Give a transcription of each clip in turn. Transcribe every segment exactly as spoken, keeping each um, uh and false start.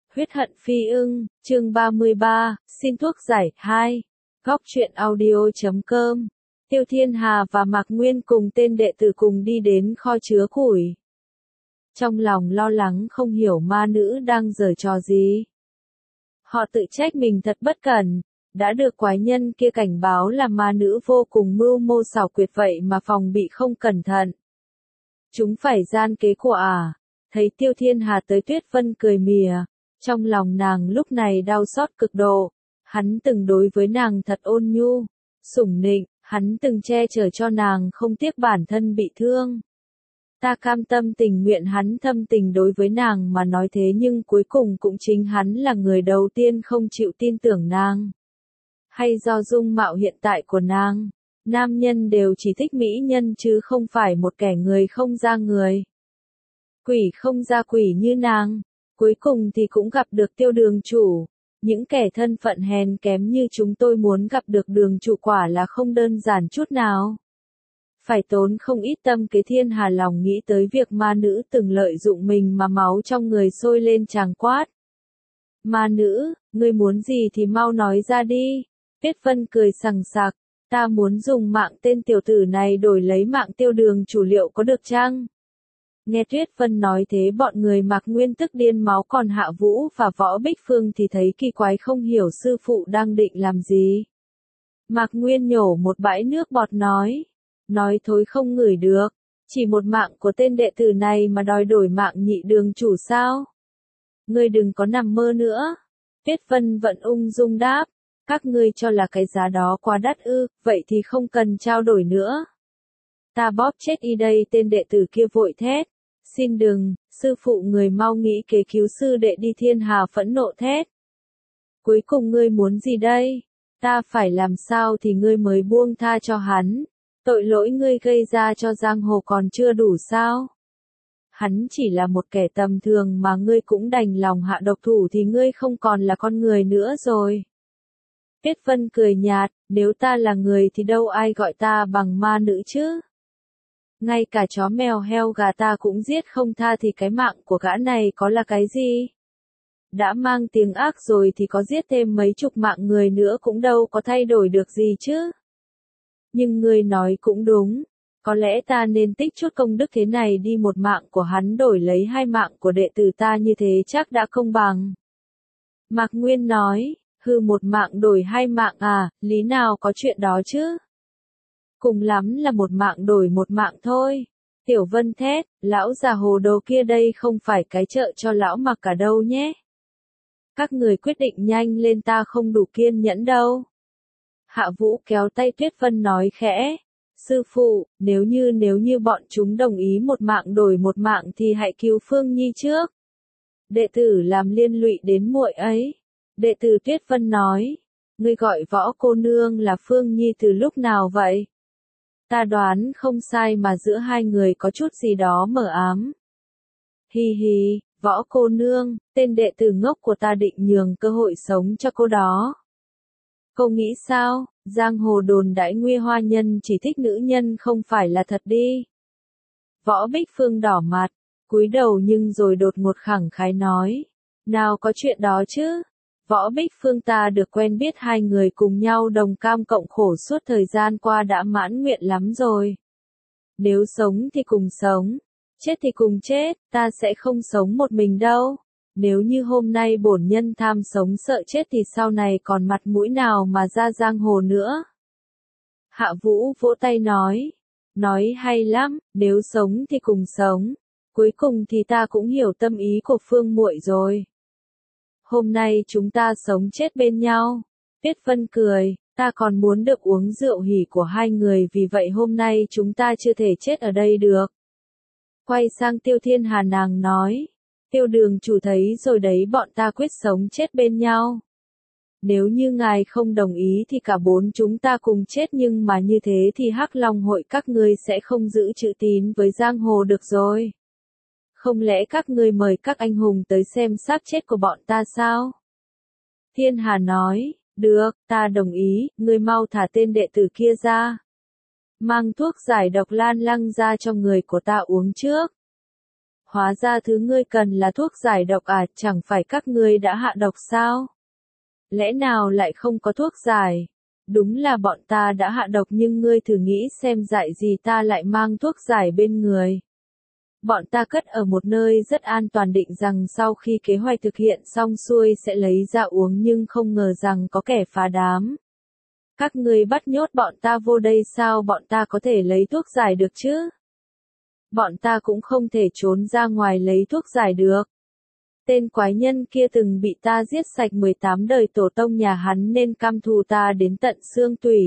Huyết hận phi ưng, chương ba mươi ba, xin thuốc giải, hai. Góc truyện audio.com. Tiêu Thiên Hà và Mạc Nguyên cùng tên đệ tử cùng đi đến kho chứa củi. Trong lòng lo lắng không hiểu ma nữ đang giở trò gì. Họ tự trách mình thật bất cẩn, đã được quái nhân kia cảnh báo là ma nữ vô cùng mưu mô xảo quyệt vậy mà phòng bị không cẩn thận. Chúng phải gian kế của à. Thấy Tiêu Thiên Hà tới, Tuyết Vân cười mỉa. Trong lòng nàng lúc này đau xót cực độ. Hắn từng đối với nàng thật ôn nhu, sủng nịnh, hắn từng che chở cho nàng không tiếc bản thân bị thương. Ta cam tâm tình nguyện hắn thâm tình đối với nàng mà nói thế, nhưng cuối cùng cũng chính hắn là người đầu tiên không chịu tin tưởng nàng. Hay do dung mạo hiện tại của nàng, nam nhân đều chỉ thích mỹ nhân chứ không phải một kẻ người không ra người. Quỷ không ra quỷ như nàng, cuối cùng thì cũng gặp được Tiêu đường chủ. Những kẻ thân phận hèn kém như chúng tôi muốn gặp được đường chủ quả là không đơn giản chút nào. Phải tốn không ít tâm kế. Thiên Hà lòng nghĩ tới việc ma nữ từng lợi dụng mình mà máu trong người sôi lên, chàng quát. Ma nữ, ngươi muốn gì thì mau nói ra đi. Tuyết Vân cười sằng sặc, ta muốn dùng mạng tên tiểu tử này đổi lấy mạng Tiêu đường chủ, liệu có được chăng? Nghe Tuyết Vân nói thế, bọn người Mạc Nguyên tức điên máu, còn Hạ Vũ và Võ Bích Phương thì thấy kỳ quái không hiểu sư phụ đang định làm gì. Mạc Nguyên nhổ một bãi nước bọt nói, nói thối không ngửi được, chỉ một mạng của tên đệ tử này mà đòi đổi mạng nhị đường chủ sao? Ngươi đừng có nằm mơ nữa. Tuyết Vân vẫn ung dung đáp, các ngươi cho là cái giá đó quá đắt ư, vậy thì không cần trao đổi nữa. Ta bóp chết y đây. Tên đệ tử kia vội thét. Xin đừng, sư phụ người mau nghĩ kế cứu sư đệ đi. Thiên Hà phẫn nộ thét. Cuối cùng ngươi muốn gì đây? Ta phải làm sao thì ngươi mới buông tha cho hắn? Tội lỗi ngươi gây ra cho giang hồ còn chưa đủ sao? Hắn chỉ là một kẻ tầm thường mà ngươi cũng đành lòng hạ độc thủ thì ngươi không còn là con người nữa rồi. Tuyết Vân cười nhạt, nếu ta là người thì đâu ai gọi ta bằng ma nữ chứ? Ngay cả chó mèo heo gà ta cũng giết không tha thì cái mạng của gã này có là cái gì? Đã mang tiếng ác rồi thì có giết thêm mấy chục mạng người nữa cũng đâu có thay đổi được gì chứ? Nhưng ngươi nói cũng đúng, có lẽ ta nên tích chút công đức thế này đi, một mạng của hắn đổi lấy hai mạng của đệ tử ta, như thế chắc đã công bằng. Mạc Nguyên nói, hư, một mạng đổi hai mạng à, lý nào có chuyện đó chứ? Cùng lắm là một mạng đổi một mạng thôi. Tiểu Vân thét, lão già hồ đồ kia đây không phải cái trợ cho lão Mạc cả đâu nhé. Các người quyết định nhanh lên, ta không đủ kiên nhẫn đâu. Hạ Vũ kéo tay Tuyết Vân nói khẽ, sư phụ, nếu như nếu như bọn chúng đồng ý một mạng đổi một mạng thì hãy cứu Phương Nhi trước. Đệ tử làm liên lụy đến muội ấy. Đệ tử Tuyết Vân nói, ngươi gọi Võ cô nương là Phương Nhi từ lúc nào vậy? Ta đoán không sai mà giữa hai người có chút gì đó mờ ám. Hi hi, Võ cô nương, tên đệ tử ngốc của ta định nhường cơ hội sống cho cô đó. Cô nghĩ sao? Giang hồ đồn đãi Nguy Hoa nhân chỉ thích nữ nhân không phải là thật đi. Võ Bích Phương đỏ mặt, cúi đầu nhưng rồi đột ngột khẳng khái nói, nào có chuyện đó chứ. Võ Bích Phương, ta được quen biết hai người cùng nhau đồng cam cộng khổ suốt thời gian qua đã mãn nguyện lắm rồi. Nếu sống thì cùng sống, chết thì cùng chết, ta sẽ không sống một mình đâu. Nếu như hôm nay bổn nhân tham sống sợ chết thì sau này còn mặt mũi nào mà ra giang hồ nữa. Hạ Vũ vỗ tay nói, nói hay lắm, nếu sống thì cùng sống, cuối cùng thì ta cũng hiểu tâm ý của Phương muội rồi. Hôm nay chúng ta sống chết bên nhau. Tuyết Vân cười, ta còn muốn được uống rượu hỉ của hai người, vì vậy hôm nay chúng ta chưa thể chết ở đây được. Quay sang Tiêu Thiên Hà, nàng nói, Tiêu đường chủ thấy rồi đấy, bọn ta quyết sống chết bên nhau. Nếu như ngài không đồng ý thì cả bốn chúng ta cùng chết, nhưng mà như thế thì Hắc Long hội các ngươi sẽ không giữ chữ tín với giang hồ được rồi. Không lẽ các ngươi mời các anh hùng tới xem xác chết của bọn ta sao? Thiên Hà nói, được, ta đồng ý, ngươi mau thả tên đệ tử kia ra. Mang thuốc giải độc Lan Lăng ra cho người của ta uống trước. Hóa ra thứ ngươi cần là thuốc giải độc à, chẳng phải các ngươi đã hạ độc sao? Lẽ nào lại không có thuốc giải? Đúng là bọn ta đã hạ độc nhưng ngươi thử nghĩ xem dại gì ta lại mang thuốc giải bên người. Bọn ta cất ở một nơi rất an toàn định rằng sau khi kế hoạch thực hiện xong xuôi sẽ lấy ra uống nhưng không ngờ rằng có kẻ phá đám. Các ngươi bắt nhốt bọn ta vô đây sao bọn ta có thể lấy thuốc giải được chứ? Bọn ta cũng không thể trốn ra ngoài lấy thuốc giải được. Tên quái nhân kia từng bị ta giết sạch mười tám đời tổ tông nhà hắn nên căm thù ta đến tận xương tủy.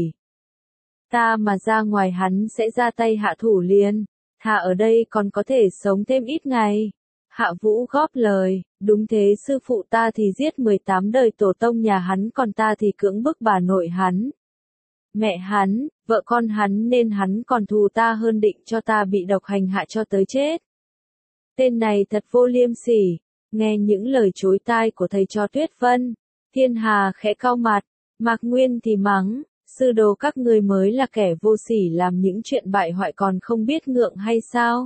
Ta mà ra ngoài hắn sẽ ra tay hạ thủ liền, thà ở đây còn có thể sống thêm ít ngày. Hạ Vũ góp lời, đúng thế sư phụ ta thì giết mười tám đời tổ tông nhà hắn còn ta thì cưỡng bức bà nội hắn. Mẹ hắn, vợ con hắn nên hắn còn thù ta hơn định cho ta bị độc hành hạ cho tới chết. Tên này thật vô liêm sỉ. Nghe những lời chối tai của thầy trò Tuyết Vân, Thiên Hà khẽ cau mặt, Mạc Nguyên thì mắng, sư đồ các ngươi mới là kẻ vô sỉ làm những chuyện bại hoại còn không biết ngượng hay sao?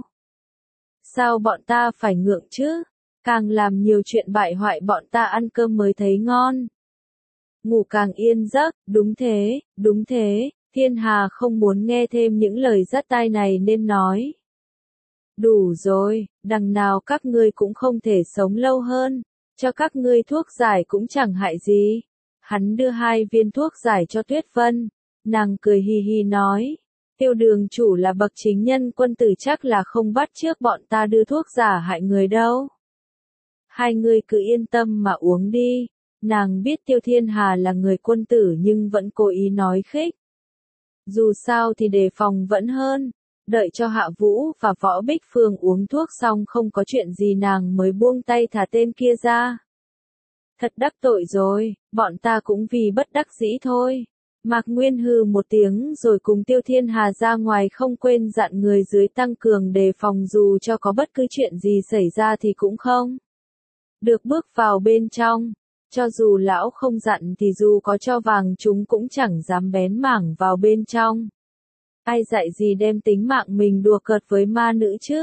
Sao bọn ta phải ngượng chứ? Càng làm nhiều chuyện bại hoại bọn ta ăn cơm mới thấy ngon. Ngủ càng yên giấc, đúng thế, đúng thế, Thiên Hà không muốn nghe thêm những lời dắt tai này nên nói. Đủ rồi, đằng nào các ngươi cũng không thể sống lâu hơn, cho các ngươi thuốc giải cũng chẳng hại gì. Hắn đưa hai viên thuốc giải cho Tuyết Vân, nàng cười hì hì nói, Tiêu đường chủ là bậc chính nhân quân tử chắc là không bắt chước bọn ta đưa thuốc giả hại người đâu. Hai người cứ yên tâm mà uống đi, nàng biết Tiêu Thiên Hà là người quân tử nhưng vẫn cố ý nói khích. Dù sao thì đề phòng vẫn hơn. Đợi cho Hạ Vũ và Võ Bích Phương uống thuốc xong không có chuyện gì nàng mới buông tay thả tên kia ra. Thật đắc tội rồi, bọn ta cũng vì bất đắc dĩ thôi. Mạc Nguyên hừ một tiếng rồi cùng Tiêu Thiên Hà ra ngoài không quên dặn người dưới tăng cường đề phòng dù cho có bất cứ chuyện gì xảy ra thì cũng không được bước vào bên trong. Cho dù lão không dặn thì dù có cho vàng chúng cũng chẳng dám bén mảng vào bên trong. Ai dạy gì đem tính mạng mình đùa cợt với ma nữ chứ?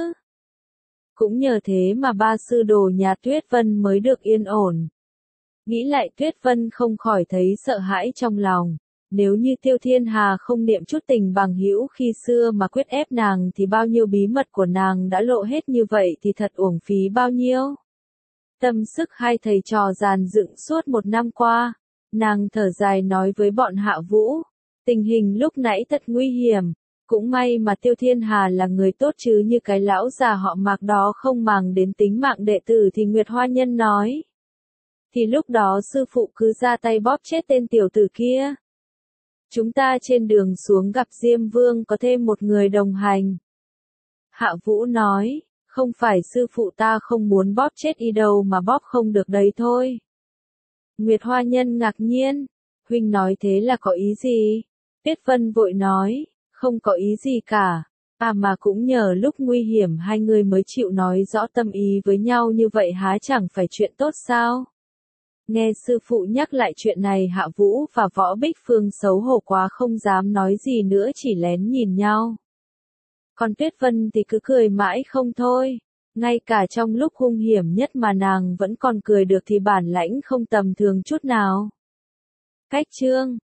Cũng nhờ thế mà ba sư đồ nhà Tuyết Vân mới được yên ổn. Nghĩ lại Tuyết Vân không khỏi thấy sợ hãi trong lòng. Nếu như Tiêu Thiên Hà không niệm chút tình bằng hữu khi xưa mà quyết ép nàng thì bao nhiêu bí mật của nàng đã lộ hết như vậy thì thật uổng phí bao nhiêu. Tâm sức hai thầy trò dàn dựng suốt một năm qua. Nàng thở dài nói với bọn Hạ Vũ. Tình hình lúc nãy thật nguy hiểm, cũng may mà Tiêu Thiên Hà là người tốt chứ như cái lão già họ Mạc đó không màng đến tính mạng đệ tử thì Nguyệt Hoa Nhân nói. Thì lúc đó sư phụ cứ ra tay bóp chết tên tiểu tử kia. Chúng ta trên đường xuống gặp Diêm Vương có thêm một người đồng hành. Hạ Vũ nói, không phải sư phụ ta không muốn bóp chết y đâu mà bóp không được đấy thôi. Nguyệt Hoa Nhân ngạc nhiên, huynh nói thế là có ý gì? Tuyết Vân vội nói, không có ý gì cả, à mà cũng nhờ lúc nguy hiểm hai người mới chịu nói rõ tâm ý với nhau như vậy há chẳng phải chuyện tốt sao? Nghe sư phụ nhắc lại chuyện này Hạ Vũ và Võ Bích Phương xấu hổ quá không dám nói gì nữa chỉ lén nhìn nhau. Còn Tuyết Vân thì cứ cười mãi không thôi, ngay cả trong lúc hung hiểm nhất mà nàng vẫn còn cười được thì bản lãnh không tầm thường chút nào. Cách chương